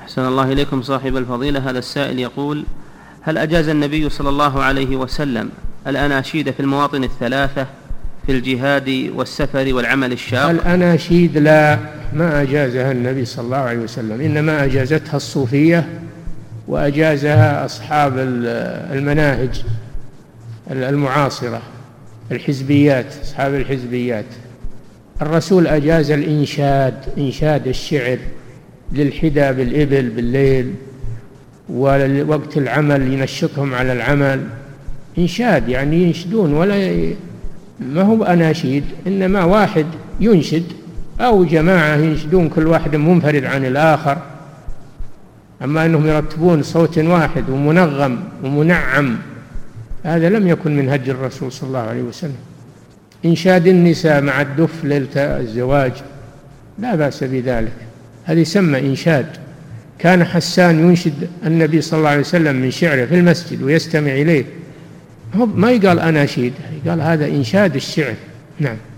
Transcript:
أحسن الله إليكم صاحب الفضيلة. هذا السائل يقول: هل أجاز النبي صلى الله عليه وسلم الأناشيد في المواطن الثلاثة في الجهاد والسفر والعمل الشاق؟ الأناشيد لا، ما أجازها النبي صلى الله عليه وسلم، إنما أجازتها الصوفية وأجازها أصحاب المناهج المعاصرة، الحزبيات، أصحاب الحزبيات. الرسول أجاز الإنشاد، إنشاد الشعر للحدى بالإبل بالليل، ووقت العمل ينشطهم على العمل، إنشاد يعني ينشدون، ما هو أناشيد، إنما واحد ينشد أو جماعة ينشدون كل واحد منفرد عن الآخر. أما أنهم يرتبون صوت واحد ومنغم ومنعم، هذا لم يكن من هدي الرسول صلى الله عليه وسلم. إنشاد النساء مع الدف ليلة الزواج لا بأس بذلك، هذا يسمى إنشاد. كان حسان ينشد النبي صلى الله عليه وسلم من شعره في المسجد ويستمع إليه، ما يقال أناشيد، يقال هذا إنشاد الشعر. نعم.